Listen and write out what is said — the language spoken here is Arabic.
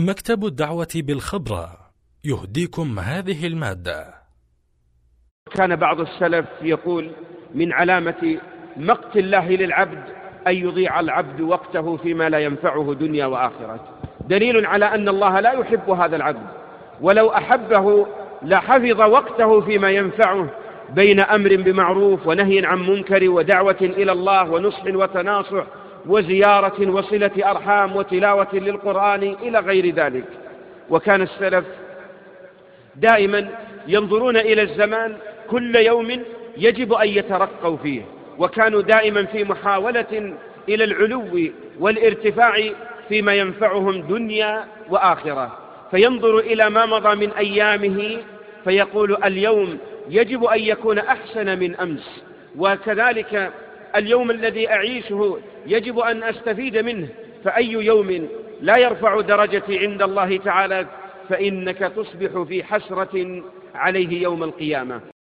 مكتب الدعوة بالخبرة يهديكم هذه المادة. كان بعض السلف يقول: من علامة مقت الله للعبد أن يضيع العبد وقته فيما لا ينفعه دنيا وآخرة. دليل على أن الله لا يحب هذا العبد، ولو أحبه لحفظ وقته فيما ينفعه بين أمر بمعروف ونهي عن منكر ودعوة إلى الله ونصح وتناصح وزيارة وصلة أرحام وتلاوة للقرآن إلى غير ذلك. وكان السلف دائما ينظرون إلى الزمان كل يوم يجب أن يترقوا فيه، وكانوا دائما في محاولة إلى العلو والارتفاع فيما ينفعهم دنيا وآخرة، فينظر إلى ما مضى من أيامه فيقول: اليوم يجب أن يكون أحسن من أمس، وكذلك اليوم الذي أعيشه يجب أن أستفيد منه، فأي يوم لا يرفع درجتي عند الله تعالى فإنك تصبح في حسرة عليه يوم القيامة.